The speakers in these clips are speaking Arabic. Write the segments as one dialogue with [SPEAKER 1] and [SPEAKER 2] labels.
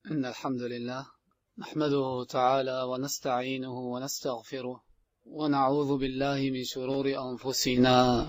[SPEAKER 1] إن الحمد لله نحمده تعالى ونستعينه ونستغفره ونعوذ بالله من شرور أنفسنا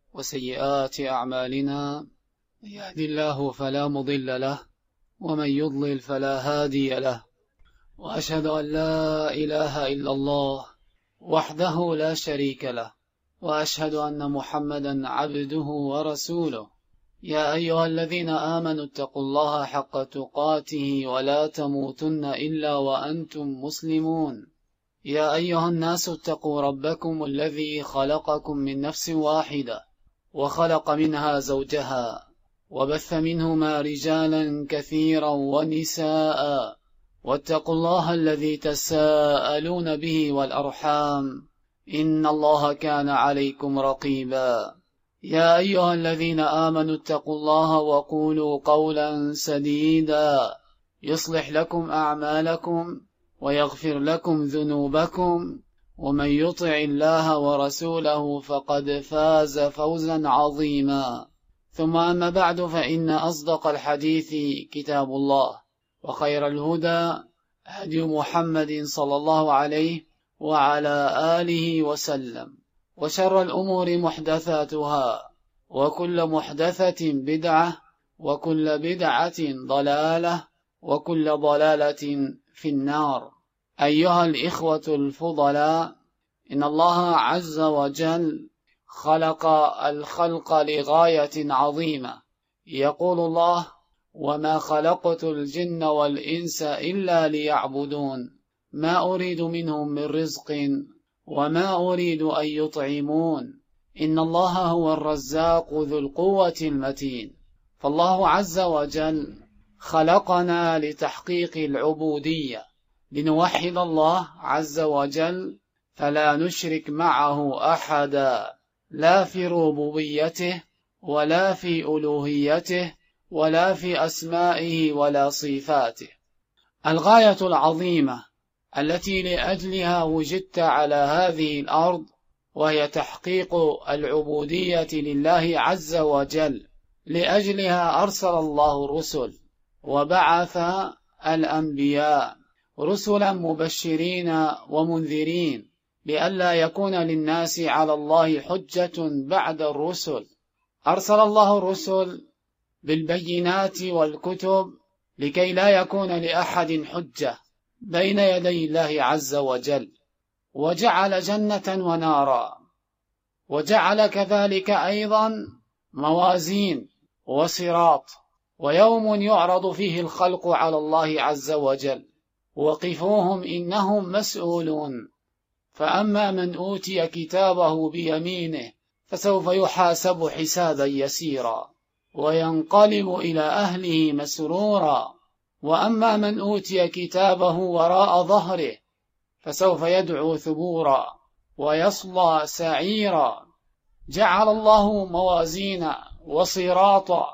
[SPEAKER 1] وسيئات أعمالنا. من يهد الله فلا مضل له ومن يضلل فلا هادي له، وأشهد أن لا إله إلا الله وحده لا شريك له، وأشهد أن محمدا عبده ورسوله. يا أيها الذين آمنوا اتقوا الله حق تقاته ولا تموتن إلا وأنتم مسلمون. يا أيها الناس اتقوا ربكم الذي خلقكم من نفس واحدة وخلق منها زوجها وبث منهما رجالا كثيرا ونساء، واتقوا الله الذي تساءلون به والأرحام إن الله كان عليكم رقيبا. يا أيها الذين آمنوا اتقوا الله وقولوا قولا سديدا يصلح لكم أعمالكم ويغفر لكم ذنوبكم، ومن يطع الله ورسوله فقد فاز فوزا عظيما. ثم أما بعد، فإن أصدق الحديث كتاب الله، وخير الهدى هدي محمد صلى الله عليه وعلى آله وسلم، وشر الأمور محدثاتها، وكل محدثة بدعة، وكل بدعة ضلالة، وكل ضلالة في النار. أيها الإخوة الفضلاء، إن الله عز وجل خلق الخلق لغاية عظيمة. يقول الله: وما خلقت الجن والإنس إلا ليعبدون ما أريد منهم من رزق وما أريد أن يطعمون إن الله هو الرزاق ذو القوة المتين. فالله عز وجل خلقنا لتحقيق العبودية، لنوحد الله عز وجل فلا نشرك معه أحدا، لا في ربوبيته ولا في ألوهيته ولا في أسمائه ولا صفاته. الغاية العظيمة التي لأجلها وجدت على هذه الأرض، وهي تحقيق العبودية لله عز وجل، لأجلها أرسل الله الرسل وبعث الأنبياء رسلا مبشرين ومنذرين، لئلا يكون للناس على الله حجة بعد الرسل. أرسل الله الرسل بالبينات والكتب لكي لا يكون لأحد حجة بين يدي الله عز وجل، وجعل جنة ونارا، وجعل كذلك أيضا موازين وصراط، ويوم يعرض فيه الخلق على الله عز وجل: وقفوهم إنهم مسؤولون. فأما من أوتي كتابه بيمينه فسوف يحاسب حسابا يسيرا وينقلب إلى أهله مسرورا، وأما من أوتي كتابه وراء ظهره فسوف يدعو ثبورا ويصلى سعيرا. جعل الله موازين وصراطا،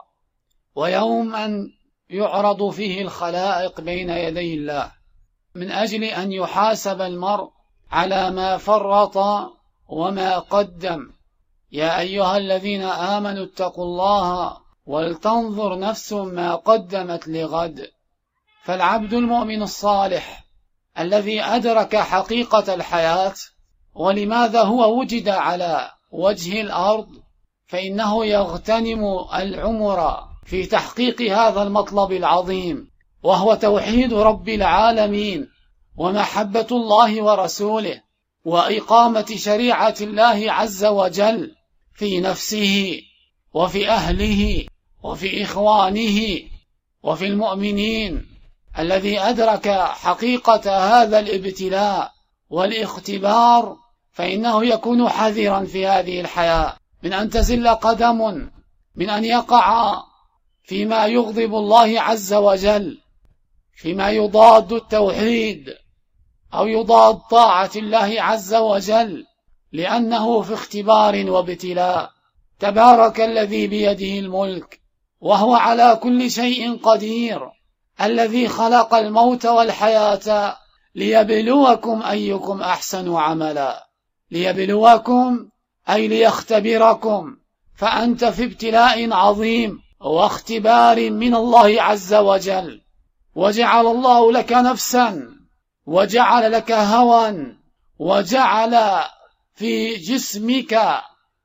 [SPEAKER 1] ويوما يعرض فيه الخلائق بين يدي الله من أجل أن يحاسب المرء على ما فرط وما قدم. يا أيها الذين آمنوا اتقوا الله ولتنظر نفس ما قدمت لغد. فالعبد المؤمن الصالح الذي أدرك حقيقة الحياة ولماذا هو وجد على وجه الأرض، فإنه يغتنم العمر في تحقيق هذا المطلب العظيم، وهو توحيد رب العالمين ومحبة الله ورسوله، وإقامة شريعة الله عز وجل في نفسه وفي أهله وفي إخوانه وفي المؤمنين. الذي أدرك حقيقة هذا الابتلاء والاختبار فإنه يكون حذرا في هذه الحياة من أن تزل قدم، من أن يقع فيما يغضب الله عز وجل، فيما يضاد التوحيد أو يضاد طاعة الله عز وجل، لأنه في اختبار وابتلاء. تبارك الذي بيده الملك وهو على كل شيء قدير، الذي خلق الموت والحياة ليبلوكم أيكم أحسن عملا. ليبلوكم أي ليختبركم، فأنت في ابتلاء عظيم واختبار من الله عز وجل، وجعل الله لك نفسا، وجعل لك هوى، وجعل في جسمك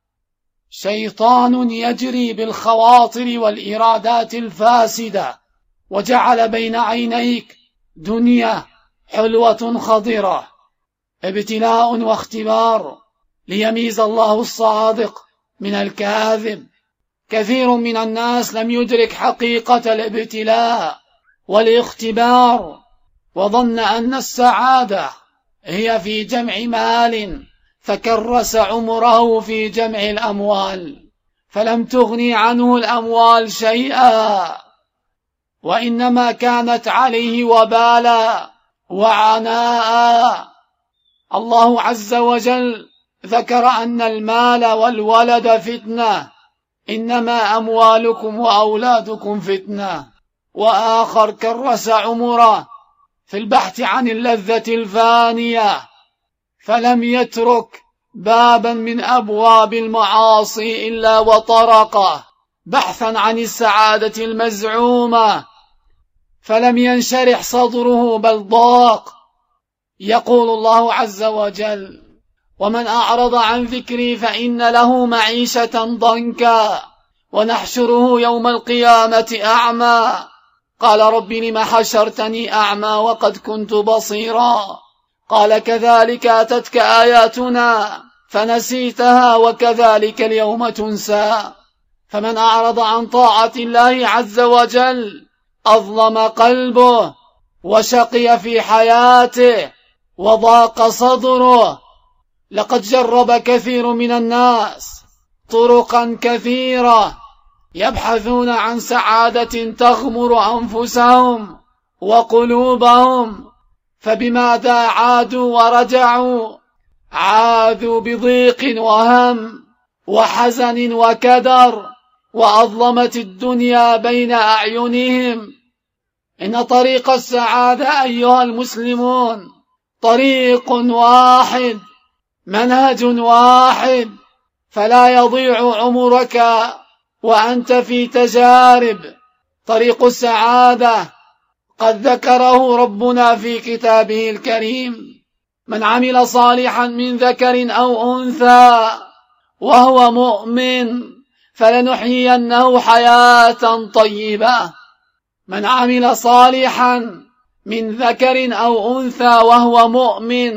[SPEAKER 1] شيطان يجري بالخواطر والإرادات الفاسدة، وجعل بين عينيك دنيا حلوة خضرة، ابتلاء واختبار ليميز الله الصادق من الكاذب. كثير من الناس لم يدرك حقيقة الابتلاء والاختبار، وظن أن السعادة هي في جمع مال، فكرس عمره في جمع الأموال، فلم تغني عنه الأموال شيئا، وإنما كانت عليه وبالا وعناء. الله عز وجل ذكر أن المال والولد فتنة، إنما أموالكم وأولادكم فتنة. وآخر كرس عمره في البحث عن اللذة الفانية، فلم يترك بابا من أبواب المعاصي إلا وطرقه بحثا عن السعادة المزعومة، فلم ينشرح صدره بل ضاق. يقول الله عز وجل: ومن أعرض عن ذكري فإن له معيشة ضنكا ونحشره يوم القيامة أعمى. قال: رب لم حشرتني أعمى وقد كنت بصيرا. قال: كذلك أتتك آياتنا فنسيتها وكذلك اليوم تنسى. فمن أعرض عن طاعة الله عز وجل أظلم قلبه وشقي في حياته وضاق صدره. لقد جرب كثير من الناس طرقا كثيرة يبحثون عن سعادة تغمر أنفسهم وقلوبهم، فبماذا عادوا ورجعوا؟ عادوا بضيق وهم وحزن وكدر، وأظلمت الدنيا بين أعينهم. إن طريق السعادة أيها المسلمون طريق واحد، منهج واحد، فلا يضيع عمرك وأنت في تجارب. طريق السعادة قد ذكره ربنا في كتابه الكريم: من عمل صالحا من ذكر أو أنثى وهو مؤمن فلنحيينه حياة طيبة. من عمل صالحا من ذكر أو أنثى وهو مؤمن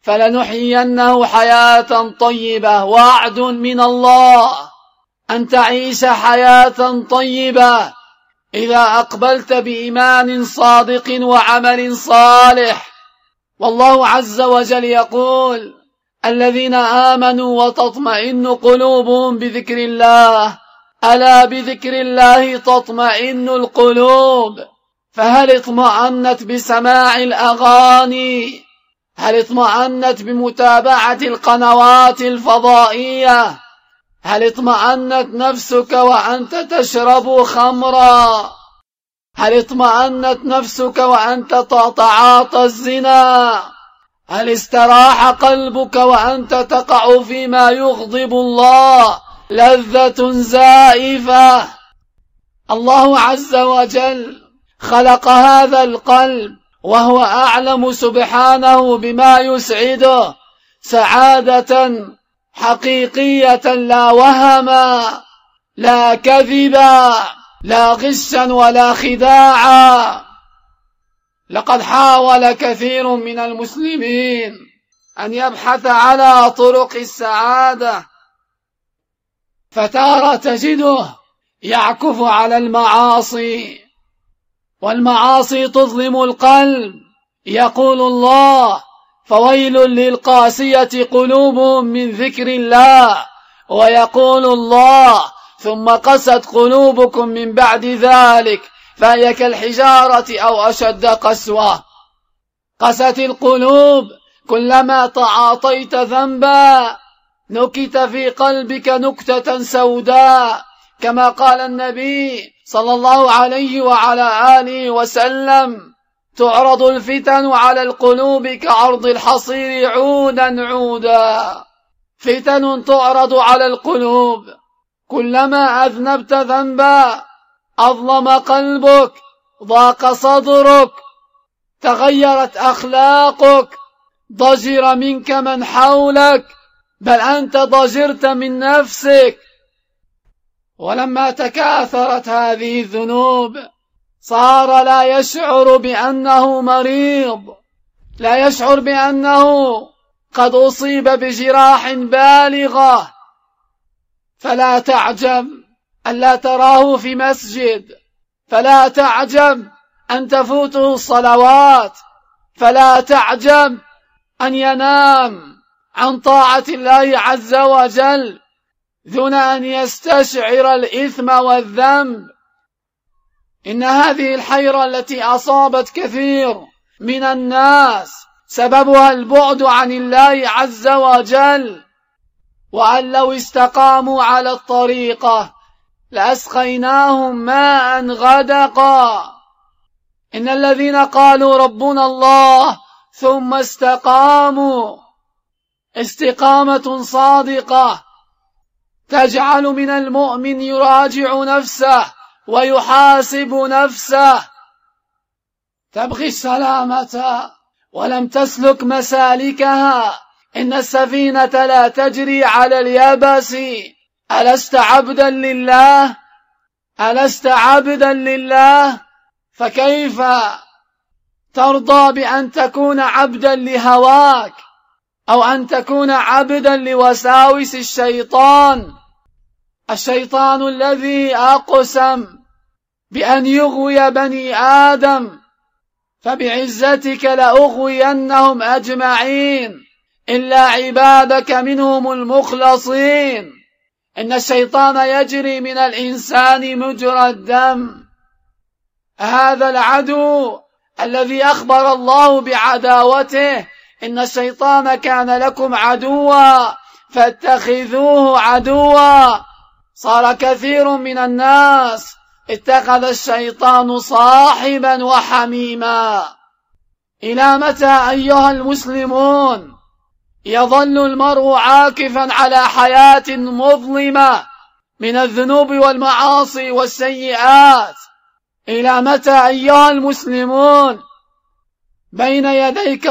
[SPEAKER 1] فلنحيينه حياة طيبة. وعد من الله أن تعيش حياة طيبة إذا أقبلت بإيمان صادق وعمل صالح. والله عز وجل يقول: الذين آمنوا وتطمئن قلوبهم بذكر الله، ألا بذكر الله تطمئن القلوب. فهل اطمأنت بسماع الأغاني؟ هل اطمأنت بمتابعة القنوات الفضائية؟ هل اطمأنت نفسك وأنت تشرب خمرا؟ هل اطمأنت نفسك وأنت تتعاطى الزنا؟ هل استراح قلبك وأنت تقع فيما يغضب الله لذة زائفة؟ الله عز وجل خلق هذا القلب وهو أعلم سبحانه بما يسعده سعادة حقيقية لا وهما، لا كذبا، لا غشا ولا خداعا. لقد حاول كثير من المسلمين أن يبحث على طرق السعادة، فتارة تجده يعكف على المعاصي، والمعاصي تظلم القلب. يقول الله: فويل للقاسية قلوبهم من ذكر الله. ويقول الله: ثم قست قلوبكم من بعد ذلك فهي كالحجارة أو أشد قسوة. قست القلوب كلما تعاطيت ذنبا نكت في قلبك نكتة سوداء، كما قال النبي صلى الله عليه وعلى آله وسلم: تعرض الفتن على القلوب كعرض الحصير عودا عودا. فتن تعرض على القلوب، كلما أذنبت ذنبا أظلم قلبك ضاق صدرك، تغيرت أخلاقك، ضجر منك من حولك، بل أنت ضجرت من نفسك. ولما تكاثرت هذه الذنوب صار لا يشعر بأنه مريض، لا يشعر بأنه قد أصيب بجراح بالغة. فلا تعجب أن لا تراه في مسجد، فلا تعجب أن تفوته الصلوات، فلا تعجب أن ينام عن طاعة الله عز وجل دون أن يستشعر الإثم والذنب. إن هذه الحيرة التي أصابت كثير من الناس سببها البعد عن الله عز وجل، وأن لو استقاموا على الطريقة لأسقيناهم ماء غدقا. إن الذين قالوا ربنا الله ثم استقاموا استقامة صادقة تجعل من المؤمن يراجع نفسه ويحاسب نفسه. تبغي السلامة ولم تسلك مسالكها، إن السفينة لا تجري على اليبس. ألست عبدا لله؟ ألست عبدا لله؟ فكيف ترضى بأن تكون عبدا لهواك أو أن تكون عبدا لوساوس الشيطان؟ الشيطان الذي أقسم بأن يغوي بني آدم، فبعزتك لأغوينهم أجمعين إلا عبادك منهم المخلصين. إن الشيطان يجري من الإنسان مجرى الدم. هذا العدو الذي أخبر الله بعداوته، إن الشيطان كان لكم عدوا فاتخذوه عدوا. صار كثير من الناس اتخذ الشيطان صاحبا وحميما. إلى متى أيها المسلمون يظل المرء عاكفا على حياة مظلمة من الذنوب والمعاصي والسيئات؟ إلى متى أيها المسلمون بين يديك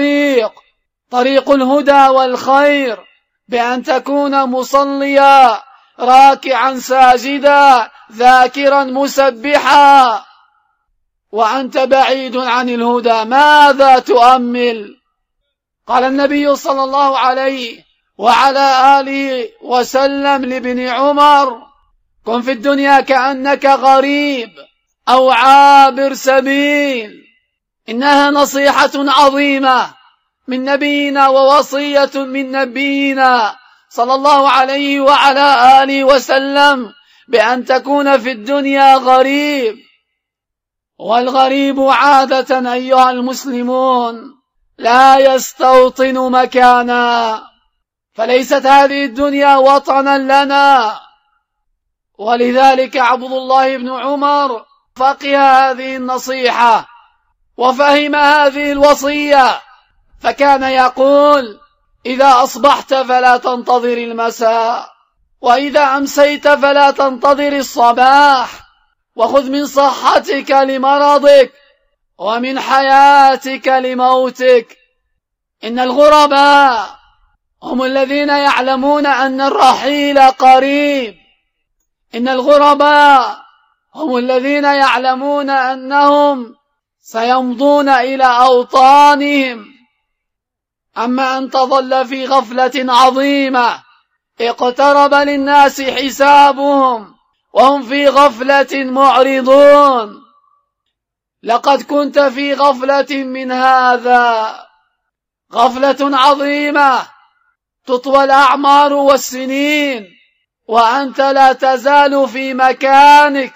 [SPEAKER 1] طريق الهدى والخير، بأن تكون مصليا راكعا ساجدا ذاكرا مسبحا، وأنت بعيد عن الهدى؟ ماذا تؤمل؟ قال النبي صلى الله عليه وعلى آله وسلم لابن عمر: كن في الدنيا كأنك غريب أو عابر سبيل. إنها نصيحة عظيمة من نبينا ووصية من نبينا صلى الله عليه وعلى آله وسلم بأن تكون في الدنيا غريب. والغريب عادة أيها المسلمون لا يستوطن مكانا، فليست هذه الدنيا وطنا لنا. ولذلك عبد الله بن عمر فقه هذه النصيحة وفهم هذه الوصية، فكان يقول: إذا أصبحت فلا تنتظر المساء، وإذا أمسيت فلا تنتظر الصباح، وخذ من صحتك لمرضك ومن حياتك لموتك. إن الغرباء هم الذين يعلمون أن الرحيل قريب. إن الغرباء هم الذين يعلمون أنهم سيمضون إلى أوطانهم. أما أن تظل في غفلة عظيمة اقترب للناس حسابهم وهم في غفلة معرضون، لقد كنت في غفلة من هذا، غفلة عظيمة تطوى الأعمار والسنين وأنت لا تزال في مكانك،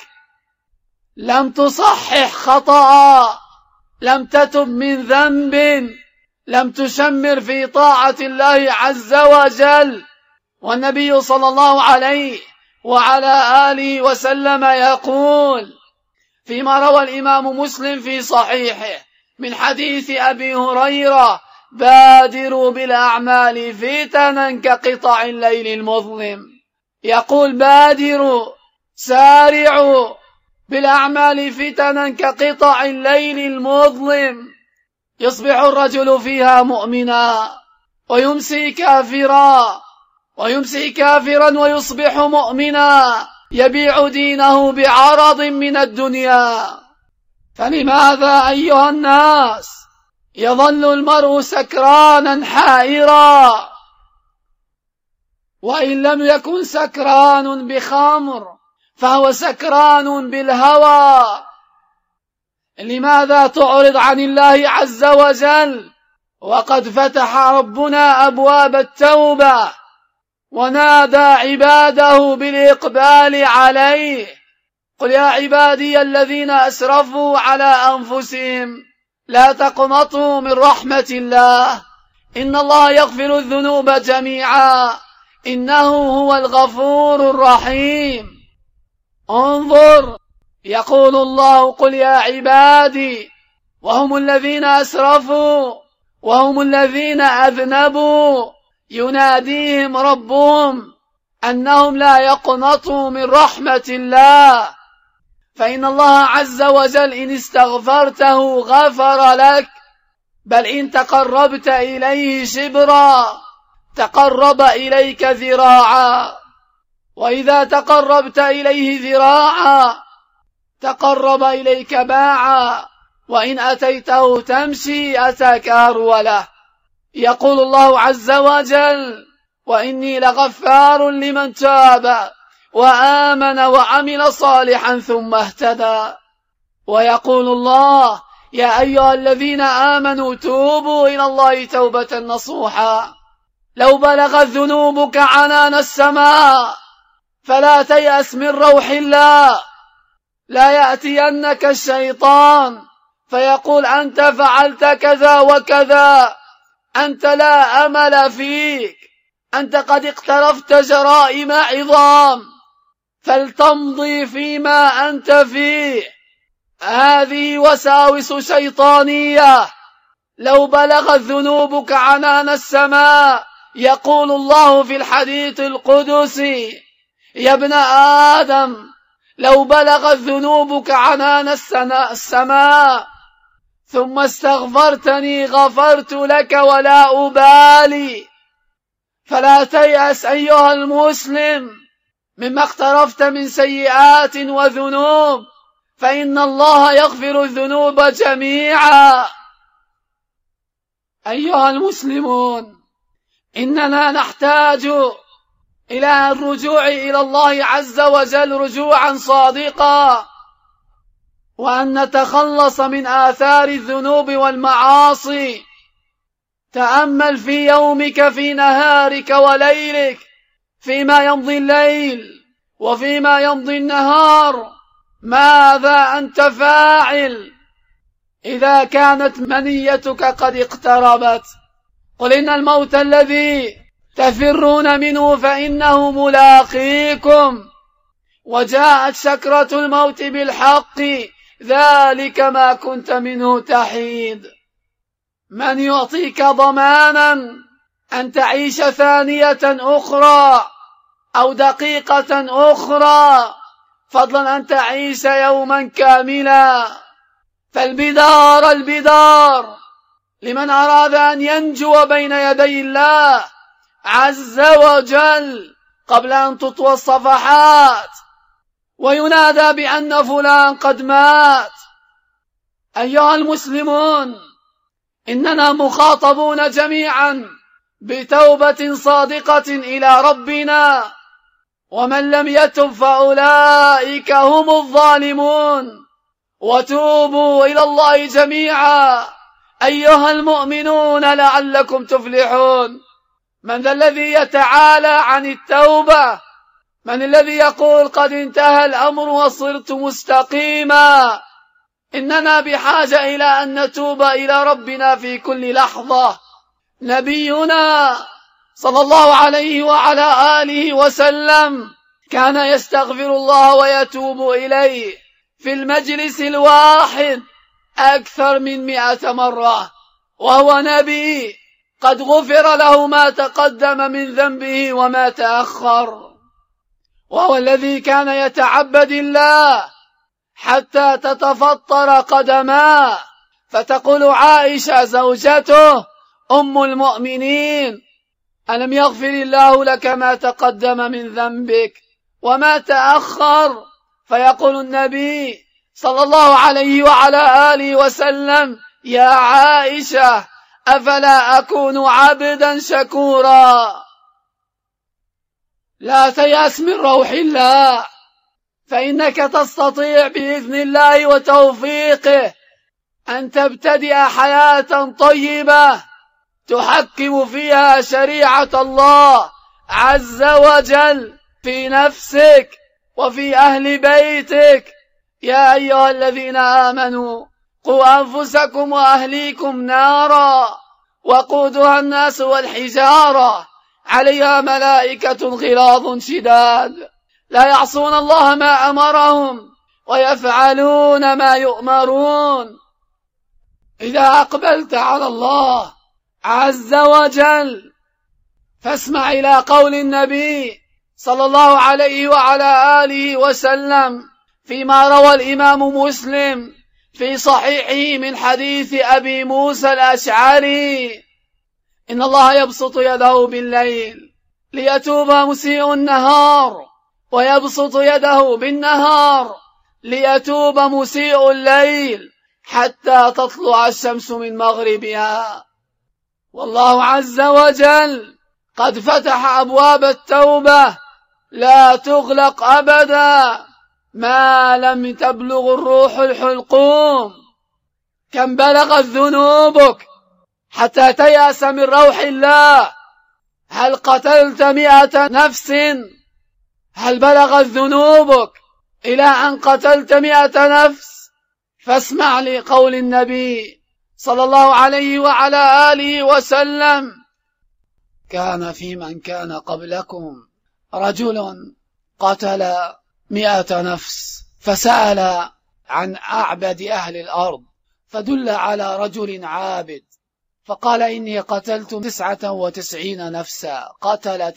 [SPEAKER 1] لم تصحح خطأ، لم تتب من ذنب، لم تشمر في طاعة الله عز وجل. والنبي صلى الله عليه وعلى آله وسلم يقول فيما روى الإمام مسلم في صحيحه من حديث أبي هريرة: بادروا بالأعمال فتنا كقطع الليل المظلم. يقول: بادروا، سارعوا بالأعمال فتنا كقطع الليل المظلم، يصبح الرجل فيها مؤمنا ويمسي كافرا ويصبح مؤمنا، يبيع دينه بعرض من الدنيا. فلماذا أيها الناس يظل المرء سكرانا حائرا، وإن لم يكن سكران بخمر فهو سكران بالهوى؟ لماذا تعرض عن الله عز وجل وقد فتح ربنا أبواب التوبة ونادى عباده بالإقبال عليه؟ قل يا عبادي الذين أسرفوا على أنفسهم لا تقنطوا من رحمة الله إن الله يغفر الذنوب جميعا إنه هو الغفور الرحيم. انظر، يقول الله قل يا عبادي، وهم الذين أسرفوا وهم الذين أذنبوا، يناديهم ربهم أنهم لا يقنطوا من رحمة الله، فإن الله عز وجل إن استغفرته غفر لك، بل إن تقربت إليه شبرا تقرب إليك ذراعا، وإذا تقربت إليه ذراعا تقرب إليك باعا، وإن أتيته تمشي أتاك هروله. يقول الله عز وجل وإني لغفار لمن تاب وآمن وعمل صالحا ثم اهتدى. ويقول الله يا أيها الذين آمنوا توبوا إلى الله توبة نصوحا، لو بلغت ذنوبك عنان السماء فلا تيأس من روح الله، لا يأتينك الشيطان فيقول أنت فعلت كذا وكذا، أنت لا أمل فيك، أنت قد اقترفت جرائم عظام، فلتمضي فيما أنت فيه. هذه وساوس شيطانية. لو بلغت ذنوبك عنان السماء، يقول الله في الحديث القدسي يا ابن آدم لو بلغت ذنوبك عنان السماء ثم استغفرتني غفرت لك ولا أبالي. فلا تيأس أيها المسلم مما اقترفت من سيئات وذنوب، فإن الله يغفر الذنوب جميعا. أيها المسلمون، إننا نحتاج إلى الرجوع إلى الله عز وجل رجوعا صادقا، وأن نتخلص من آثار الذنوب والمعاصي. تأمل في يومك في نهارك وليلك، فيما يمضي الليل وفيما يمضي النهار، ماذا أنت فاعل؟ إذا كانت منيتك قد اقتربت قل إن الموت الذي تفرون منه فإنه ملاقيكم، وجاءت سكرة الموت بالحق، ذلك ما كنت منه تحيد. من يعطيك ضمانا أن تعيش ثانية أخرى أو دقيقة أخرى، فضلا أن تعيش يوما كاملا؟ فالبدار لمن أراد أن ينجو بين يدي الله عز وجل قبل أن تطوى الصفحات وينادى بأن فلان قد مات. أيها المسلمون، إننا مخاطبون جميعا بتوبة صادقة إلى ربنا، ومن لم يتب فأولئك هم الظالمون. وتوبوا إلى الله جميعا أيها المؤمنون لعلكم تفلحون. من ذا الذي يتعالى عن التوبة؟ من الذي يقول قد انتهى الأمر وصرت مستقيما؟ إننا بحاجة إلى أن نتوب إلى ربنا في كل لحظة. نبينا صلى الله عليه وعلى آله وسلم كان يستغفر الله ويتوب إليه في المجلس الواحد أكثر من 100 مرة، وهو نبي قد غفر له ما تقدم من ذنبه وما تأخر، وهو الذي كان يتعبد الله حتى تتفطر قدماه، فتقول عائشة زوجته أم المؤمنين: ألم يغفر الله لك ما تقدم من ذنبك وما تأخر؟ فيقول النبي صلى الله عليه وعلى آله وسلم: يا عائشة أفلا أكون عبدا شكورا؟ لا تيأس من روح الله، فإنك تستطيع بإذن الله وتوفيقه أن تبتدئ حياة طيبة تحكم فيها شريعة الله عز وجل في نفسك وفي أهل بيتك. يا أيها الذين آمنوا قوا أنفسكم وأهليكم نارا وقودها الناس والحجارة عليها ملائكة غلاظ شداد لا يعصون الله ما أمرهم ويفعلون ما يؤمرون. إذا أقبلت على الله عز وجل فاسمع إلى قول النبي صلى الله عليه وعلى آله وسلم فيما روى الإمام مسلم في صحيحه من حديث أبي موسى الأشعري: إن الله يبسط يده بالليل ليتوب مسيء النهار، ويبسط يده بالنهار ليتوب مسيء الليل حتى تطلع الشمس من مغربها. والله عز وجل قد فتح أبواب التوبة لا تغلق أبدا ما لم تبلغ الروح الحلقوم. كم بلغت ذنوبك حتى تيأس من روح الله؟ هل قتلت 100 نفس؟ هل بلغت ذنوبك إلى أن قتلت 100 نفس؟ فاسمع لقول النبي صلى الله عليه وعلى آله وسلم: كان في من كان قبلكم رجل قتل 100 نفس فسأل عن أعبد أهل الأرض فدل على رجل عابد فقال: إني قتلت 99 نفسا. قتل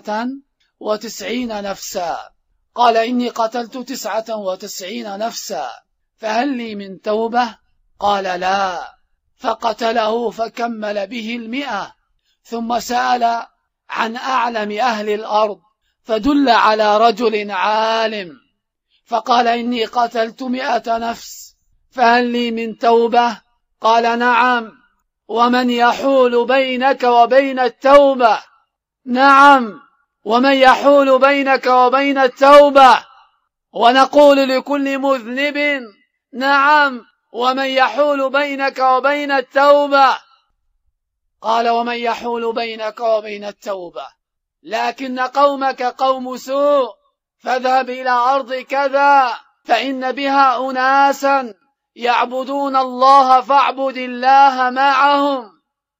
[SPEAKER 1] 99 نفسا. قال: إني قتلت 99 نفسا، فهل لي من توبة؟ قال: لا. فقتله فكمل به 100، ثم سأل عن أعلم أهل الأرض فدل على رجل عالم فقال: إني قتلت 100 نفس، فهل لي من توبة؟ قال: نعم. ومن يحول بينك وبين التوبة؟ نعم، ومن يحول بينك وبين التوبة؟ ونقول لكل مذنب: نعم، ومن يحول بينك وبين التوبة؟ قال: ومن يحول بينك وبين التوبة لكن قومك قوم سوء، فاذهب إلى أرض كذا فإن بها أناسا يعبدون الله فاعبد الله معهم.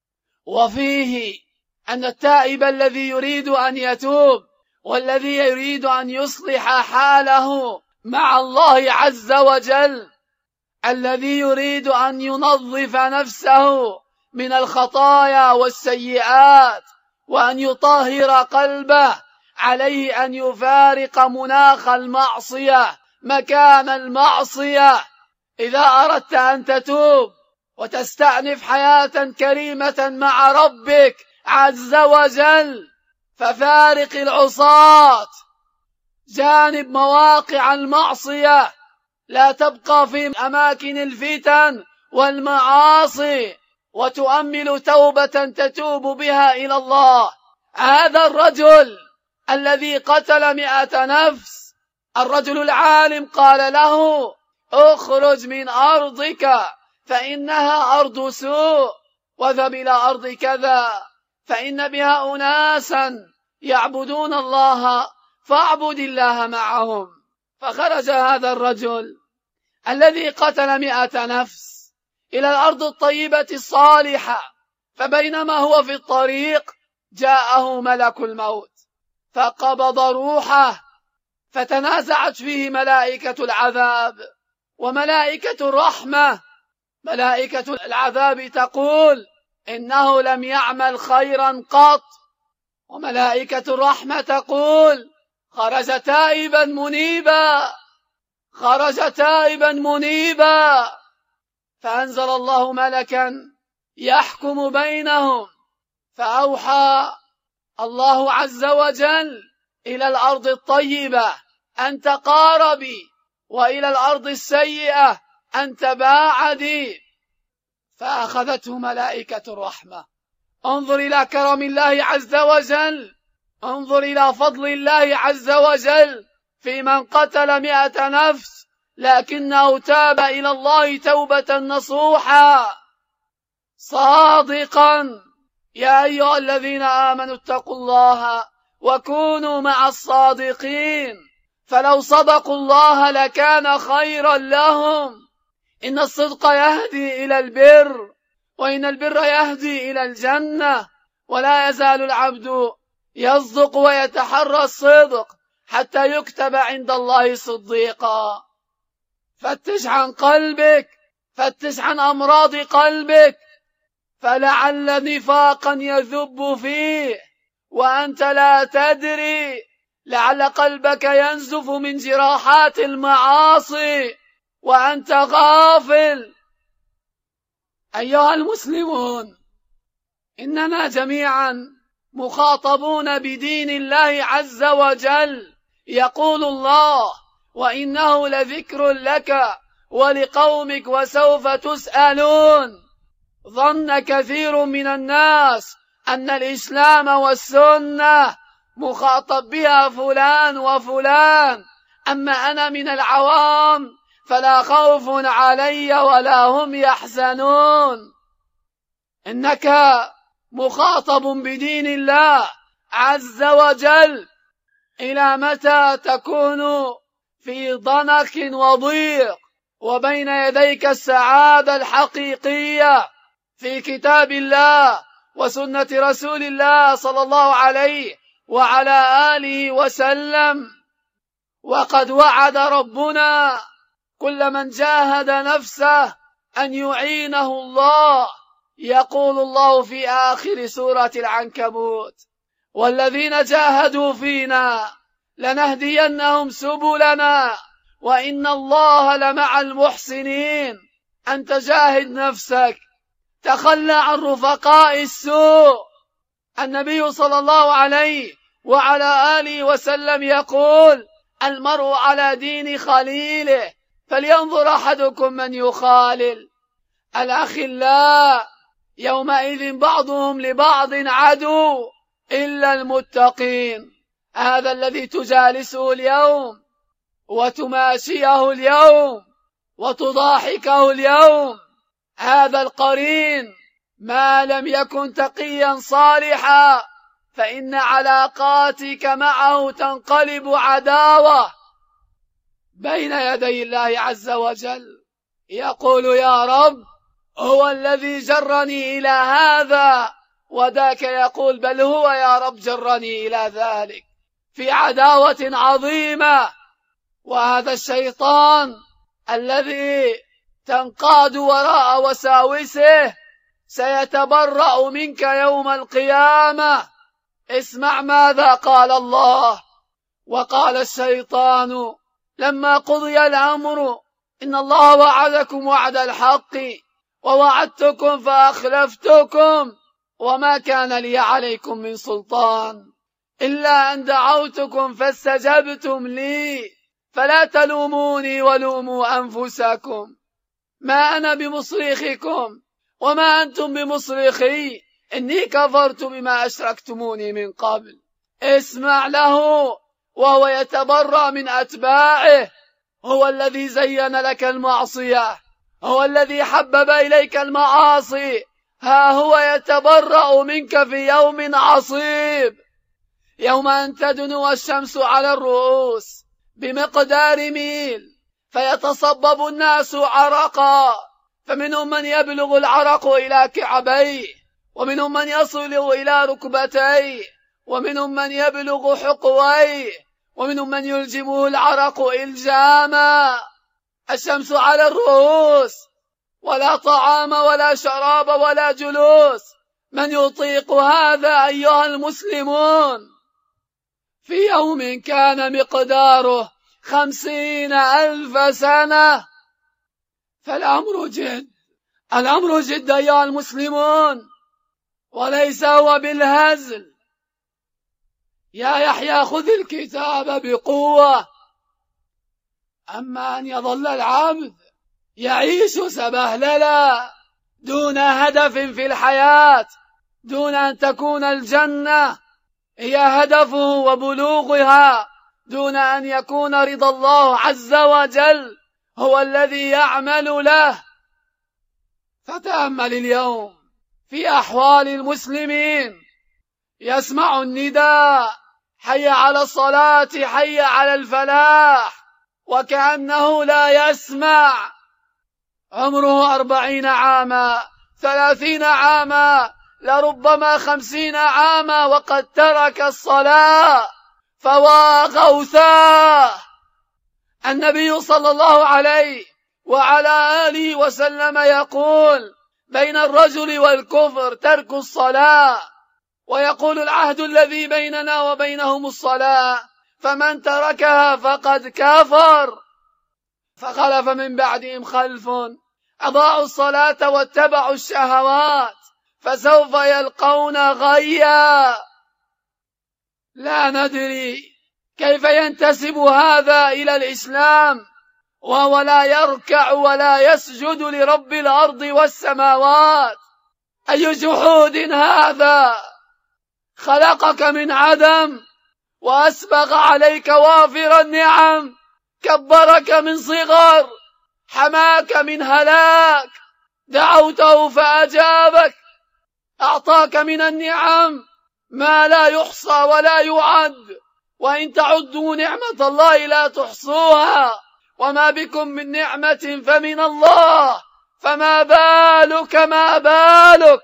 [SPEAKER 1] وفيه أن التائب الذي يريد أن يتوب والذي يريد أن يصلح حاله مع الله عز وجل، الذي يريد أن ينظف نفسه من الخطايا والسيئات وأن يطهر قلبه، عليه أن يفارق مناخ المعصية مكان المعصية. إذا أردت أن تتوب وتستأنف حياة كريمة مع ربك عز وجل ففارق العصاة، جانب مواقع المعصية، لا تبقى في أماكن الفتن والمعاصي، وتؤمل توبة تتوب بها إلى الله. هذا الرجل الذي قتل 100 نفس، الرجل العالم قال له: اخرج من أرضك فإنها أرض سوء، واذهب إلى أرض كذا فإن بها أناسا يعبدون الله فاعبد الله معهم. فخرج هذا الرجل الذي قتل 100 نفس إلى الأرض الطيبة الصالحة، فبينما هو في الطريق جاءه ملك الموت فقبض روحه، فتنازعت فيه ملائكة العذاب وملائكة الرحمة. ملائكة العذاب تقول: إنه لم يعمل خيرا قط، وملائكة الرحمة تقول: خرج تائبا منيبا. خرج تائبا منيبا، فأنزل الله ملكا يحكم بينهم، فأوحى الله عز وجل إلى الأرض الطيبة أن تقاربي، وإلى الأرض السيئة أن تباعدي، فأخذته ملائكة الرحمة. انظر إلى كرم الله عز وجل، انظر إلى فضل الله عز وجل في من قتل 100 نفس لكنه تاب إلى الله توبة نصوحا صادقا. يا أيها الذين آمنوا اتقوا الله وكونوا مع الصادقين، فلو صدقوا الله لكان خيرا لهم. إن الصدق يهدي إلى البر، وإن البر يهدي إلى الجنة، ولا يزال العبد يصدق ويتحرى الصدق حتى يكتب عند الله صديقا. فتش عن قلبك، فتش عن أمراض قلبك، فلعل نفاقا يذب فيه وأنت لا تدري، لعل قلبك ينزف من جراحات المعاصي وأنت غافل. أيها المسلمون، إننا جميعا مخاطبون بدين الله عز وجل. يقول الله: وإنه لذكر لك ولقومك وسوف تسألون. ظن كثير من الناس أن الإسلام والسنة مخاطب بها فلان وفلان، أما أنا من العوام فلا خوف علي ولا هم يحزنون. إنك مخاطب بدين الله عز وجل. إلى متى تكون في ضنك وضيق وبين يديك السعادة الحقيقية في كتاب الله وسنة رسول الله صلى الله عليه وعلى آله وسلم؟ وقد وعد ربنا كل من جاهد نفسه أن يعينه الله. يقول الله في آخر سورة العنكبوت: والذين جاهدوا فينا لنهدينهم سبلنا وإن الله لمع المحسنين. أنت جاهد نفسك، تخلى عن رفقاء السوء. النبي صلى الله عليه وعلى آله وسلم يقول: المرء على دين خليله فلينظر أحدكم من يخالل. الأخلاء يومئذ بعضهم لبعض عدو إلا المتقين. هذا الذي تجالسه اليوم وتماشيه اليوم وتضاحكه اليوم، هذا القرين ما لم يكن تقيا صالحا فإن علاقاتك معه تنقلب عداوة بين يدي الله عز وجل. يقول: يا رب، هو الذي جرني إلى هذا، وذاك يقول: بل هو يا رب جرني إلى ذلك، في عداوة عظيمة. وهذا الشيطان الذي تنقاد وراء وساوسه سيتبرأ منك يوم القيامة. اسمع ماذا قال الله: وقال الشيطان لما قضي الأمر إن الله وعدكم وعد الحق ووعدتكم فأخلفتكم وما كان لي عليكم من سلطان إلا أن دعوتكم فاستجبتم لي فلا تلوموني ولوموا أنفسكم، ما أنا بمصرخكم وما أنتم بمصرخي، إني كفرت بما أشركتموني من قبل. اسمع له وهو يتبرأ من أتباعه. هو الذي زين لك المعصية، هو الذي حبب إليك المعاصي، ها هو يتبرأ منك في يوم عصيب، يوم أن تدنو الشمس على الرؤوس بمقدار ميل فيتصبب الناس عرقا، فمنهم من يبلغ العرق إلى كعبيه، ومنهم من يصل إلى ركبتيه، ومنهم من يبلغ حقويه، ومنهم من يلجمه العرق إلجاما. الشمس على الرؤوس، ولا طعام ولا شراب ولا جلوس. من يطيق هذا أيها المسلمون؟ في يوم كان مقداره 50,000 سنة. فالأمر جد، الأمر جد أيها المسلمون، وليس هو بالهزل. يا يحيى خذ الكتاب بقوة. أما أن يظل العبد يعيش سبهللا دون هدف في الحياة، دون أن تكون الجنة هي هدفه وبلوغها، دون أن يكون رضا الله عز وجل هو الذي يعمل له. فتأمل اليوم في أحوال المسلمين، يسمع النداء حي على الصلاة حي على الفلاح وكأنه لا يسمع. عمره 40 عاما 30 عاما لربما 50 عاما وقد ترك الصلاة. فوا غوثاه. النبي صلى الله عليه وعلى آله وسلم يقول بين الرجل والكفر ترك الصلاة، ويقول العهد الذي بيننا وبينهم الصلاة، فمن تركها فقد كفر. فخلف من بعدهم خلف أضاعوا الصلاة واتبعوا الشهوات فسوف يلقون غيا. لا ندري كيف ينتسب هذا إلى الإسلام وهو لا يركع ولا يسجد لرب الأرض والسماوات. أي جحود هذا! خلقك من عدم وأسبغ عليك وافر النعم، كبرك من صغر، حماك من هلاك، دعوته فأجابك، أعطاك من النعم ما لا يحصى ولا يعد، وإن تعدوا نعمة الله لا تحصوها، وما بكم من نعمة فمن الله، فما بالك ما بالك.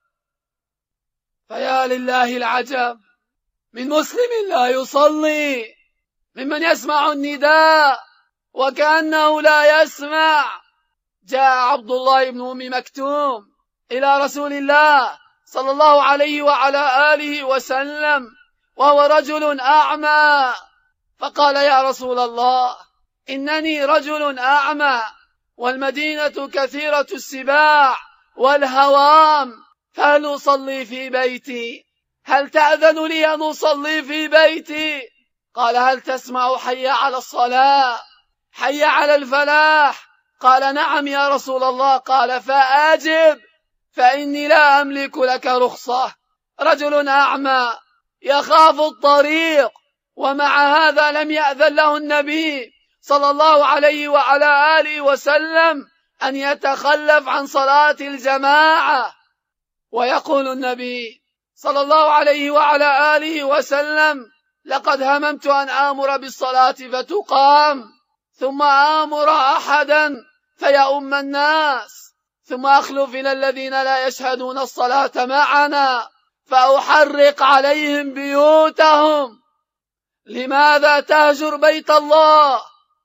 [SPEAKER 1] فيا لله العجب من مسلم لا يصلي، ممن يسمع النداء وكأنه لا يسمع. جاء عبد الله بن أم مكتوم إلى رسول الله صلى الله عليه وعلى آله وسلم وهو رجل أعمى، فقال يا رسول الله إنني رجل أعمى والمدينة كثيرة السباع والهوام، فهل أصلي في بيتي؟ هل تأذن لي أن أصلي في بيتي؟ قال هل تسمع حي على الصلاة حي على الفلاح؟ قال نعم يا رسول الله. قال فأجب فإني لا أملك لك رخصة. رجل أعمى يخاف الطريق، ومع هذا لم يأذن له النبي صلى الله عليه وعلى آله وسلم أن يتخلف عن صلاة الجماعة. ويقول النبي صلى الله عليه وعلى آله وسلم لقد هممت أن آمر بالصلاة فتقام، ثم آمر أحدا فيؤم الناس، ثم أخلف إلى الذين لا يشهدون الصلاة معنا فأحرق عليهم بيوتهم. لماذا تهجر بيت الله؟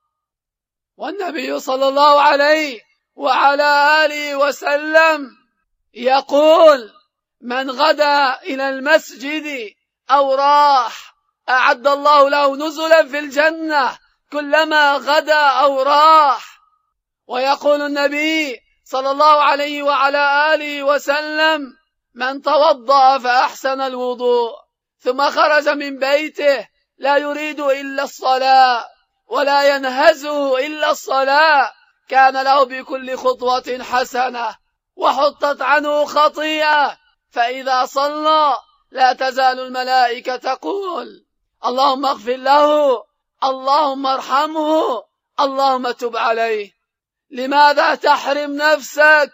[SPEAKER 1] والنبي صلى الله عليه وعلى آله وسلم يقول من غدا إلى المسجد أو راح أعد الله له نزلا في الجنة كلما غدا أو راح. ويقول النبي صلى الله عليه وعلى آله وسلم من توضأ فأحسن الوضوء ثم خرج من بيته لا يريد إلا الصلاة ولا ينهزه إلا الصلاة كان له بكل خطوة حسنة وحطت عنه خطيئة، فإذا صلى لا تزال الملائكة تقول اللهم اغفر له، اللهم ارحمه، اللهم تب عليه. لماذا تحرم نفسك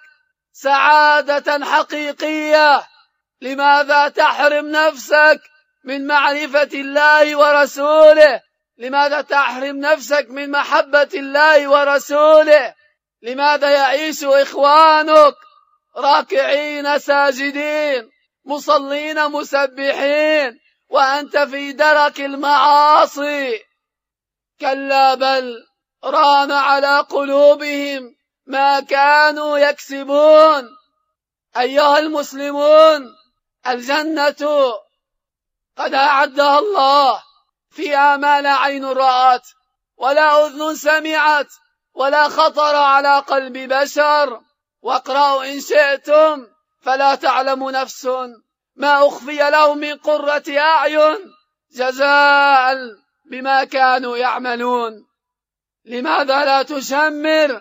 [SPEAKER 1] سعادة حقيقية؟ لماذا تحرم نفسك من معرفة الله ورسوله؟ لماذا تحرم نفسك من محبة الله ورسوله؟ لماذا يعيش إخوانك راكعين ساجدين مصلين مسبحين وأنت في درك المعاصي؟ كلا بل ران على قلوبهم ما كانوا يكسبون. أيها المسلمون، الجنة قد أعدها الله فيها ما لا عين رأت ولا أذن سمعت ولا خطر على قلب بشر. واقرأوا إن شئتم فلا تعلم نفس ما أخفي لهم من قرة أعين جزاء بما كانوا يعملون. لماذا لا تشمر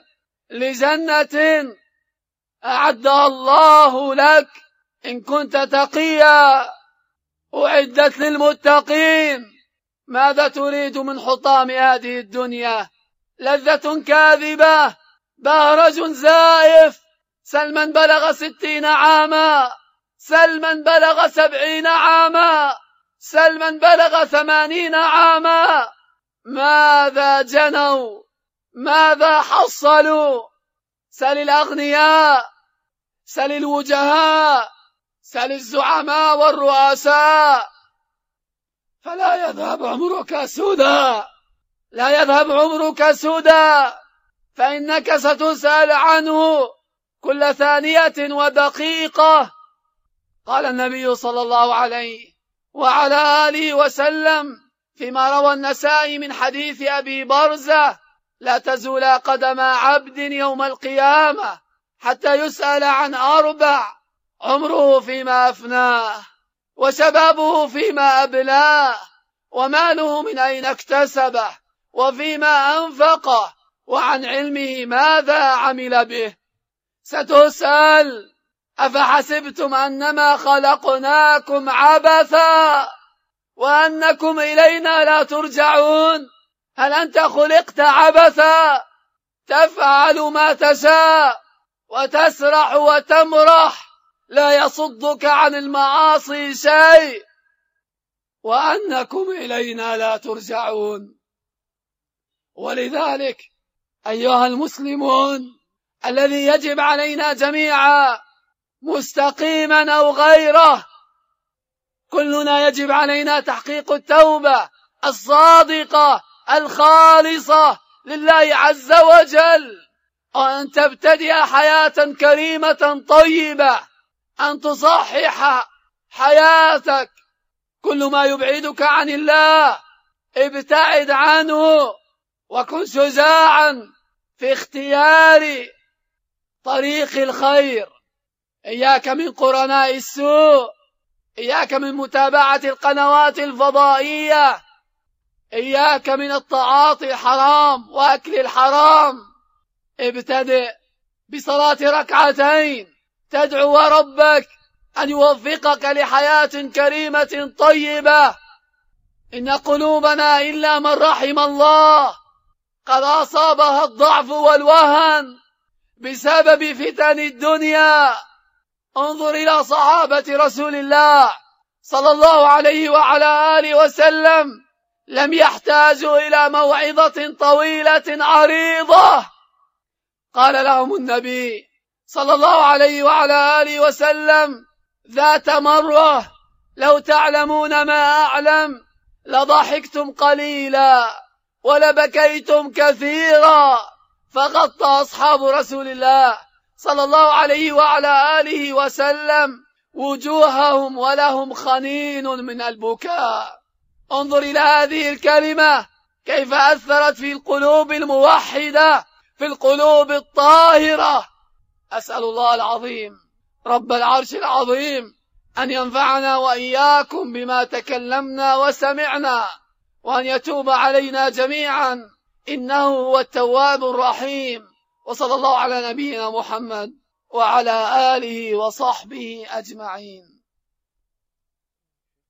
[SPEAKER 1] لجنة أعدها الله لك إن كنت تقيا، أعدت للمتقين؟ ماذا تريد من حطام هذه الدنيا؟ لذة كاذبة، بهرج زائف. سل من بلغ 60 عاما، سل من بلغ 70 عاما، سل من بلغ 80 عاما، ماذا جنوا؟ ماذا حصلوا؟ سل الأغنياء، سل الوجهاء، سل الزعماء والرؤساء. فلا يذهب عمرك سدى، لا يذهب عمرك سدى، فإنك ستسأل عنه كل ثانية ودقيقة. قال النبي صلى الله عليه وعلى آله وسلم فيما روى النسائي من حديث أبي برزة: لا تزول قدم عبد يوم القيامة حتى يسأل عن 4: عمره فيما أفناه، وشبابه فيما أبلاه، وماله من أين اكتسبه، وفيما أنفقه، وعن علمه ماذا عمل به. ستسأل: أفحسبتم أنما خلقناكم عبثا وأنكم إلينا لا ترجعون؟ هل أنت خلقت عبثا؟ تفعل ما تشاء وتسرح وتمرح، لا يصدك عن المعاصي شيء، وأنكم إلينا لا ترجعون. ولذلك أيها المسلمون، الذي يجب علينا جميعا مستقيما أو غيره، كلنا يجب علينا تحقيق التوبة الصادقة الخالصة لله عز وجل، وأن تبتدئ حياة كريمة طيبة، أن تصحح حياتك. كل ما يبعدك عن الله ابتعد عنه، وكن شجاعا في اختيار طريق الخير. إياك من قرناء السوء، إياك من متابعة القنوات الفضائية، إياك من التعاطي الحرام وأكل الحرام. ابتدئ بصلاة 2 ركعتين تدعو ربك أن يوفقك لحياة كريمة طيبة. إن قلوبنا إلا من رحم الله قد أصابها الضعف والوهن بسبب فتن الدنيا. انظر إلى صحابة رسول الله صلى الله عليه وعلى آله وسلم، لم يحتاجوا إلى موعظة طويلة عريضة. قال لهم النبي صلى الله عليه وعلى آله وسلم ذات مرة: لو تعلمون ما أعلم لضحكتم قليلا ولبكيتم كثيرا. فغطى أصحاب رسول الله صلى الله عليه وعلى آله وسلم وجوههم ولهم خنين من البكاء. انظر إلى هذه الكلمة كيف أثرت في القلوب الموحدة، في القلوب الطاهرة. أسأل الله العظيم رب العرش العظيم أن ينفعنا وإياكم بما تكلمنا وسمعنا، وأن يتوب علينا جميعا، إنه هو التواب الرحيم. وصلى الله على نبينا محمد وعلى آله وصحبه أجمعين.